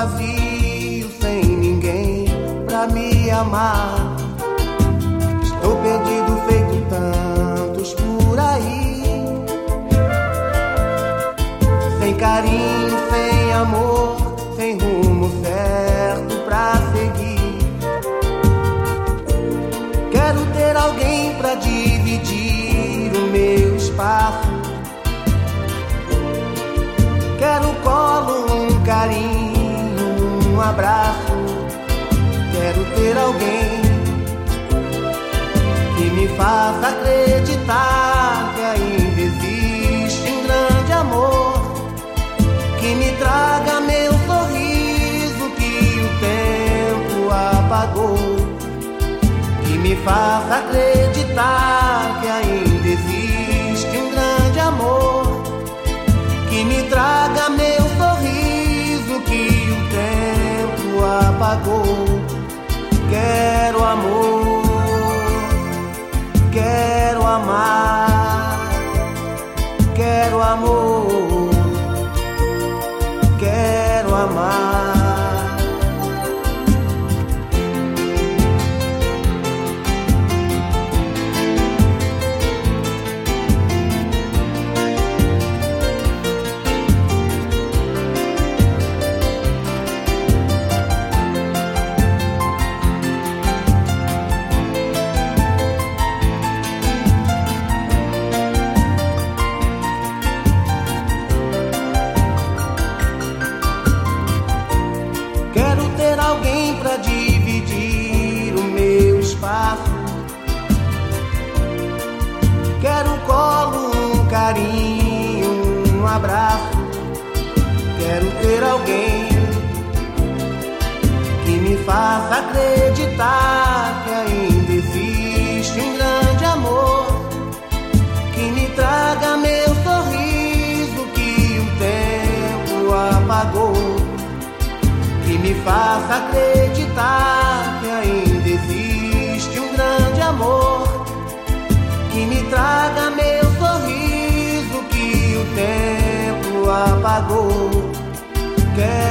vazio, sem ninguém pra me amar. Estou perdido feito tantos por aí, sem carinho, sem amor, sem rumo certo pra seguir. Quero ter alguém pra dividir o meu espaço. Quero um colo, um carinho, um abraço. Quero ter alguém que me faça acreditar que ainda existe um grande amor, que me traga meu sorriso que o tempo apagou, que me faça acreditar que ainda existe um grande amor, que me traga meu sorriso que o tempo apagou. Quero amor, quero amar, quero amor, quero amar. Alguém pra dividir o meu espaço. Quero um colo, um carinho, um abraço. Quero ter alguém que me faça acreditar que ainda existe um grande amor, que me traga meu sorriso que o tempo apagou, que me faça acreditar que ainda existe um grande amor, que me traga meu sorriso que o tempo apagou.